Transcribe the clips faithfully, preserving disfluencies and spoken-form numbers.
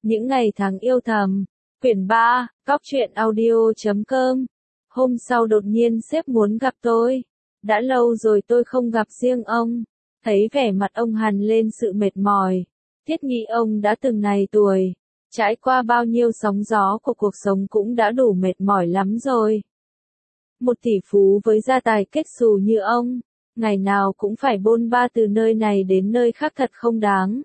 Những ngày tháng yêu thầm, quyển ba, Cóc truyện audio chấm com. Hôm sau đột nhiên sếp muốn gặp tôi. Đã lâu rồi tôi không gặp riêng ông. Thấy vẻ mặt ông hằn lên sự mệt mỏi. Thiết nghĩ ông đã từng này tuổi. Trải qua bao nhiêu sóng gió của cuộc sống cũng đã đủ mệt mỏi lắm rồi. Một tỷ phú với gia tài kết xù như ông, ngày nào cũng phải bôn ba từ nơi này đến nơi khác thật không đáng.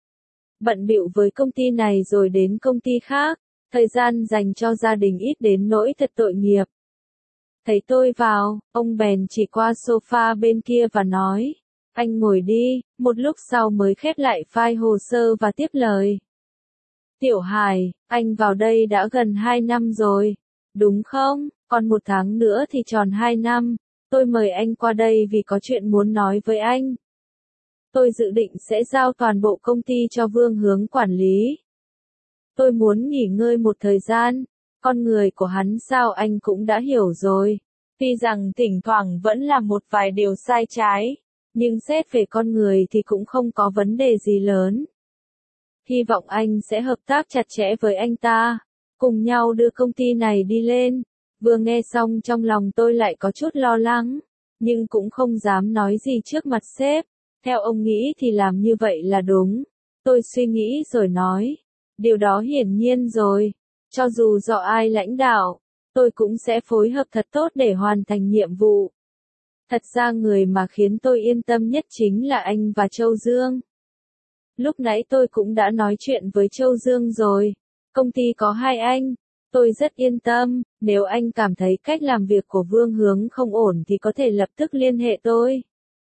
Bận bịu với công ty này rồi đến công ty khác, thời gian dành cho gia đình ít đến nỗi thật tội nghiệp. Thấy tôi vào, ông bèn chỉ qua sofa bên kia và nói, anh ngồi đi, một lúc sau mới khép lại file hồ sơ và tiếp lời. Tiểu Hải, anh vào đây đã gần hai năm rồi, đúng không? Còn một tháng nữa thì tròn hai năm, tôi mời anh qua đây vì có chuyện muốn nói với anh. Tôi dự định sẽ giao toàn bộ công ty cho Vương Hướng quản lý. Tôi muốn nghỉ ngơi một thời gian, con người của hắn sao anh cũng đã hiểu rồi. Tuy rằng thỉnh thoảng vẫn làm một vài điều sai trái, nhưng xét về con người thì cũng không có vấn đề gì lớn. Hy vọng anh sẽ hợp tác chặt chẽ với anh ta, cùng nhau đưa công ty này đi lên. Vừa nghe xong trong lòng tôi lại có chút lo lắng, nhưng cũng không dám nói gì trước mặt sếp. Theo ông nghĩ thì làm như vậy là đúng. Tôi suy nghĩ rồi nói, điều đó hiển nhiên rồi. Cho dù do ai lãnh đạo, tôi cũng sẽ phối hợp thật tốt để hoàn thành nhiệm vụ. Thật ra người mà khiến tôi yên tâm nhất chính là anh và Châu Dương. Lúc nãy tôi cũng đã nói chuyện với Châu Dương rồi. Công ty có hai anh. Tôi rất yên tâm, nếu anh cảm thấy cách làm việc của Vương Hướng không ổn thì có thể lập tức liên hệ tôi.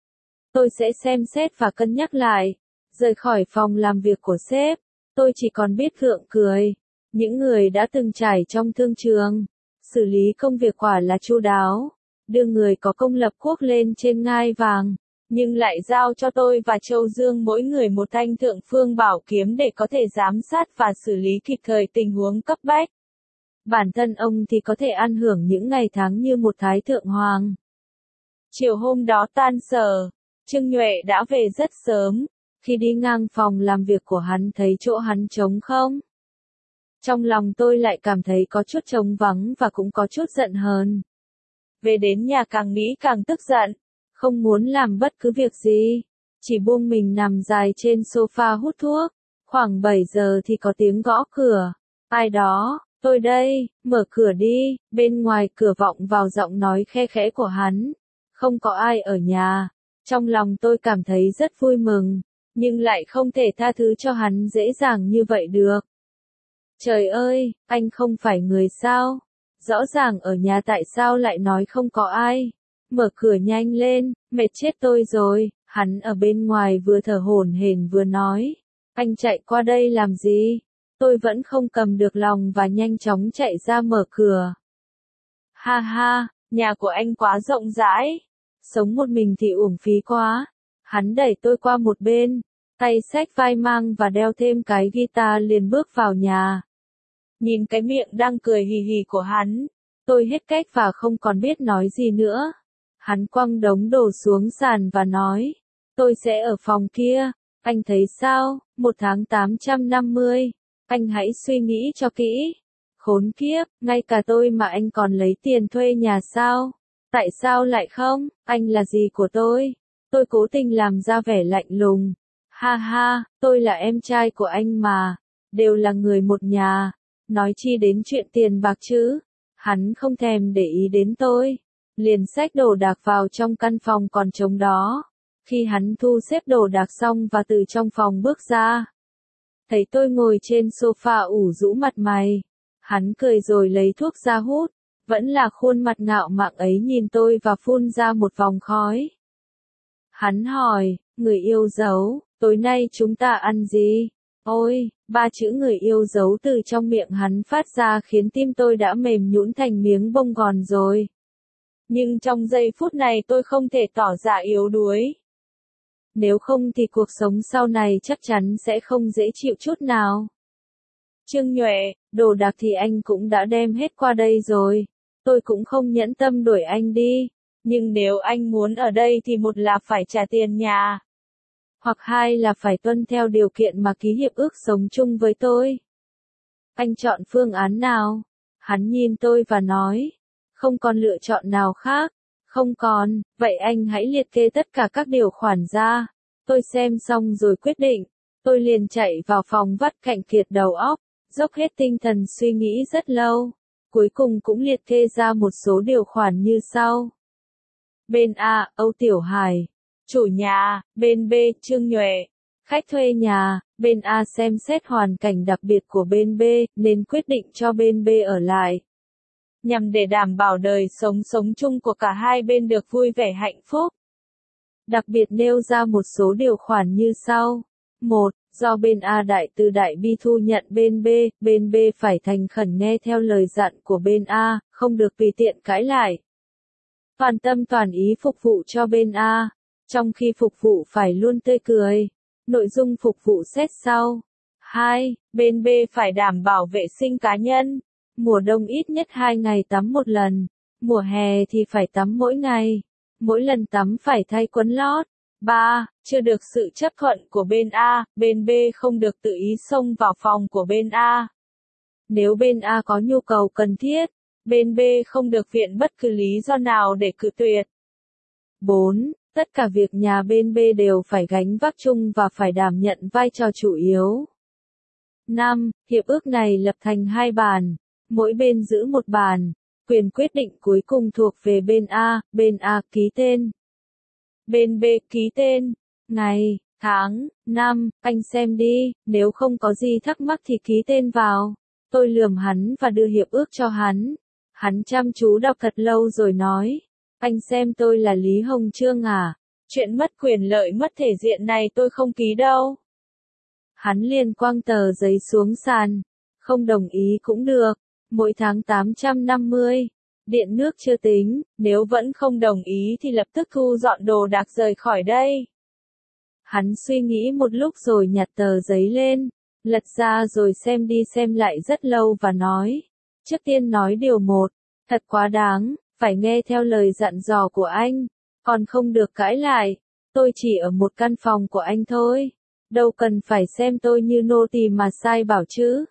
Tôi sẽ xem xét và cân nhắc lại. Rời khỏi phòng làm việc của sếp, tôi chỉ còn biết gượng cười. Những người đã từng trải trong thương trường, xử lý công việc quả là chu đáo, đưa người có công lập quốc lên trên ngai vàng, nhưng lại giao cho tôi và Châu Dương mỗi người một thanh thượng phương bảo kiếm để có thể giám sát và xử lý kịp thời tình huống cấp bách. Bản thân ông thì có thể ăn hưởng những ngày tháng như một thái thượng hoàng. Chiều hôm đó tan sở, Trương Nhuệ đã về rất sớm. Khi đi ngang phòng làm việc của hắn thấy chỗ hắn trống không. Trong lòng tôi lại cảm thấy có chút trống vắng và cũng có chút giận hờn. Về đến nhà càng nghĩ càng tức giận, không muốn làm bất cứ việc gì, chỉ buông mình nằm dài trên sofa hút thuốc. Khoảng bảy giờ thì có tiếng gõ cửa. Ai đó? Tôi đây, mở cửa đi. Bên ngoài cửa vọng vào giọng nói khe khẽ của hắn. Không có ai ở nhà. Trong lòng tôi cảm thấy rất vui mừng, nhưng lại không thể tha thứ cho hắn dễ dàng như vậy được. Trời ơi, anh không phải người sao? Rõ ràng ở nhà tại sao lại nói không có ai? Mở cửa nhanh lên, mệt chết tôi rồi. Hắn ở bên ngoài vừa thở hổn hển vừa nói. Anh chạy qua đây làm gì? Tôi vẫn không cầm được lòng và nhanh chóng chạy ra mở cửa. Ha ha, nhà của anh quá rộng rãi. Sống một mình thì uổng phí quá. Hắn đẩy tôi qua một bên, tay xách vai mang và đeo thêm cái guitar liền bước vào nhà. Nhìn cái miệng đang cười hì hì của hắn, tôi hết cách và không còn biết nói gì nữa. Hắn quăng đống đồ xuống sàn và nói, tôi sẽ ở phòng kia, anh thấy sao, một tháng tám trăm năm mươi, anh hãy suy nghĩ cho kỹ. Khốn kiếp, ngay cả tôi mà anh còn lấy tiền thuê nhà sao? Tại sao lại không, anh là gì của tôi? Tôi cố tình làm ra vẻ lạnh lùng. Ha ha, tôi là em trai của anh mà, đều là người một nhà, nói chi đến chuyện tiền bạc chứ. Hắn không thèm để ý đến tôi, liền xách đồ đạc vào trong căn phòng còn trống đó. Khi hắn thu xếp đồ đạc xong và từ trong phòng bước ra, thấy tôi ngồi trên sofa ủ rũ mặt mày. Hắn cười rồi lấy thuốc ra hút, vẫn là khuôn mặt ngạo mạn ấy nhìn tôi và phun ra một vòng khói. Hắn hỏi, người yêu dấu, tối nay chúng ta ăn gì? Ôi, ba chữ người yêu dấu từ trong miệng hắn phát ra khiến tim tôi đã mềm nhũn thành miếng bông gòn rồi. Nhưng trong giây phút này tôi không thể tỏ ra yếu đuối. Nếu không thì cuộc sống sau này chắc chắn sẽ không dễ chịu chút nào. Trương Nhuệ, đồ đạc thì anh cũng đã đem hết qua đây rồi. Tôi cũng không nhẫn tâm đuổi anh đi. Nhưng nếu anh muốn ở đây thì một là phải trả tiền nhà. Hoặc hai là phải tuân theo điều kiện mà ký hiệp ước sống chung với tôi. Anh chọn phương án nào? Hắn nhìn tôi và nói, không còn lựa chọn nào khác. Không còn, vậy anh hãy liệt kê tất cả các điều khoản ra. Tôi xem xong rồi quyết định. Tôi liền chạy vào phòng vắt cạn kiệt đầu óc, dốc hết tinh thần suy nghĩ rất lâu. Cuối cùng cũng liệt kê ra một số điều khoản như sau. Bên A, Âu Tiểu Hải. Chủ nhà, bên B, Trương Nhuệ. Khách thuê nhà, bên A xem xét hoàn cảnh đặc biệt của bên B, nên quyết định cho bên B ở lại. Nhằm để đảm bảo đời sống sống chung của cả hai bên được vui vẻ hạnh phúc. Đặc biệt nêu ra một số điều khoản như sau. một. Do bên A đại từ đại bi thu nhận bên B, bên B phải thành khẩn nghe theo lời dặn của bên A, không được tùy tiện cãi lại. Toàn tâm toàn ý phục vụ cho bên A, trong khi phục vụ phải luôn tươi cười. Nội dung phục vụ xét sau. hai. Bên B phải đảm bảo vệ sinh cá nhân. Mùa đông ít nhất hai ngày tắm một lần. Mùa hè thì phải tắm mỗi ngày. Mỗi lần tắm phải thay quần lót. ba. Chưa được sự chấp thuận của bên A, bên B không được tự ý xông vào phòng của bên A. Nếu bên A có nhu cầu cần thiết, bên B không được viện bất cứ lý do nào để cự tuyệt. bốn. Tất cả việc nhà bên B đều phải gánh vác chung và phải đảm nhận vai trò chủ yếu. năm. Hiệp ước này lập thành hai bàn, mỗi bên giữ một bàn, quyền quyết định cuối cùng thuộc về bên A, bên A ký tên. Bên B ký tên, ngày, tháng, năm, anh xem đi, nếu không có gì thắc mắc thì ký tên vào. Tôi lườm hắn và đưa hiệp ước cho hắn. Hắn chăm chú đọc thật lâu rồi nói, anh xem tôi là Lý Hồng Chương à, chuyện mất quyền lợi mất thể diện này tôi không ký đâu. Hắn liền quăng tờ giấy xuống sàn, không đồng ý cũng được, mỗi tháng tám trăm năm mươi. Điện nước chưa tính, nếu vẫn không đồng ý thì lập tức thu dọn đồ đạc rời khỏi đây. Hắn suy nghĩ một lúc rồi nhặt tờ giấy lên, lật ra rồi xem đi xem lại rất lâu và nói. Trước tiên nói điều một, thật quá đáng, phải nghe theo lời dặn dò của anh, còn không được cãi lại. Tôi chỉ ở một căn phòng của anh thôi, đâu cần phải xem tôi như nô tỳ mà sai bảo chứ.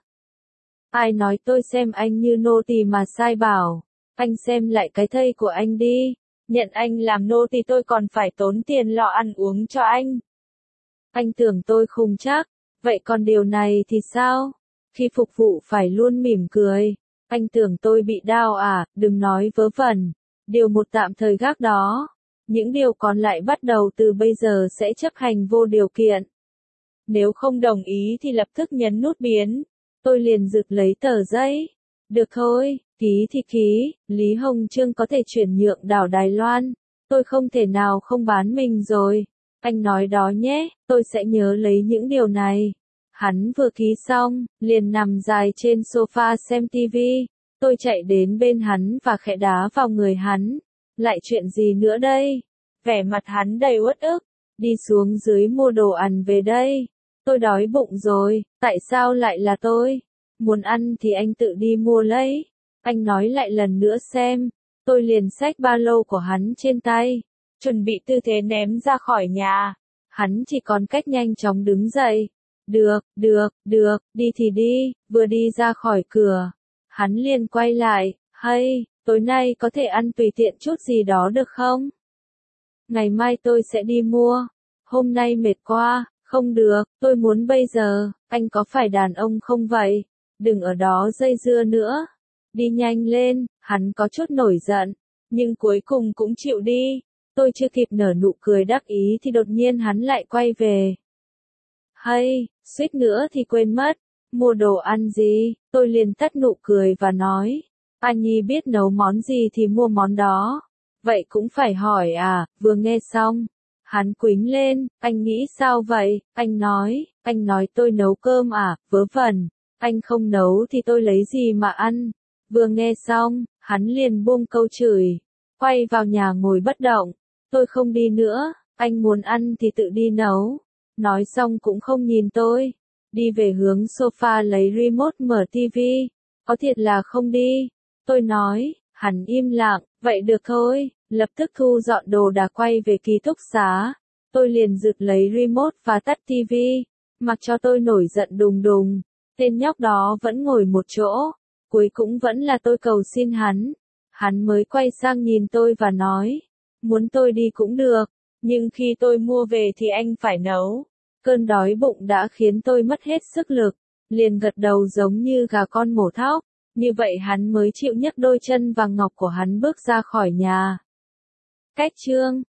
Ai nói tôi xem anh như nô tỳ mà sai bảo. Anh xem lại cái thây của anh đi, nhận anh làm nô thì tôi còn phải tốn tiền lo ăn uống cho anh. Anh tưởng tôi khùng chắc, vậy còn điều này thì sao? Khi phục vụ phải luôn mỉm cười. Anh tưởng tôi bị đau à, đừng nói vớ vẩn. Điều một tạm thời gác đó. Những điều còn lại bắt đầu từ bây giờ sẽ chấp hành vô điều kiện. Nếu không đồng ý thì lập tức nhấn nút biến. Tôi liền giựt lấy tờ giấy. Được thôi, ký thì ký, Lý Hồng Chương có thể chuyển nhượng đảo Đài Loan. Tôi không thể nào không bán mình rồi. Anh nói đó nhé, tôi sẽ nhớ lấy những điều này. Hắn vừa ký xong, liền nằm dài trên sofa xem tivi. Tôi chạy đến bên hắn và khẽ đá vào người hắn. Lại chuyện gì nữa đây? Vẻ mặt hắn đầy uất ức. Đi xuống dưới mua đồ ăn về đây. Tôi đói bụng rồi, tại sao lại là tôi? Muốn ăn thì anh tự đi mua lấy. Anh nói lại lần nữa xem. Tôi liền xách ba lô của hắn trên tay, chuẩn bị tư thế ném ra khỏi nhà. Hắn chỉ còn cách nhanh chóng đứng dậy. Được, được, được, đi thì đi. Vừa đi ra khỏi cửa, hắn liền quay lại. Hay, tối nay có thể ăn tùy tiện chút gì đó được không? Ngày mai tôi sẽ đi mua. Hôm nay mệt quá. Không được, tôi muốn bây giờ. Anh có phải đàn ông không vậy? Đừng ở đó dây dưa nữa. Đi nhanh lên. Hắn có chút nổi giận, nhưng cuối cùng cũng chịu đi. Tôi chưa kịp nở nụ cười đắc ý thì đột nhiên hắn lại quay về. Hay, suýt nữa thì quên mất. Mua đồ ăn gì? Tôi liền tắt nụ cười và nói. A Nhi biết nấu món gì thì mua món đó. Vậy cũng phải hỏi à? Vừa nghe xong, hắn quýnh lên. Anh nghĩ sao vậy? Anh nói, anh nói tôi nấu cơm à? Vớ vẩn. Anh không nấu thì tôi lấy gì mà ăn? Vừa nghe xong, hắn liền buông câu chửi, quay vào nhà ngồi bất động. Tôi không đi nữa, anh muốn ăn thì tự đi nấu. Nói xong cũng không nhìn tôi, đi về hướng sofa lấy remote mở tivi. Có thiệt là không đi. Tôi nói, hắn im lặng, vậy được thôi, lập tức thu dọn đồ đạc quay về ký túc xá. Tôi liền giựt lấy remote và tắt tivi, mặc cho tôi nổi giận đùng đùng. Tên nhóc đó vẫn ngồi một chỗ, cuối cũng vẫn là tôi cầu xin hắn. Hắn mới quay sang nhìn tôi và nói, muốn tôi đi cũng được, nhưng khi tôi mua về thì anh phải nấu. Cơn đói bụng đã khiến tôi mất hết sức lực, liền gật đầu giống như gà con mổ thóc, như vậy hắn mới chịu nhấc đôi chân vàng ngọc của hắn bước ra khỏi nhà. Cách chương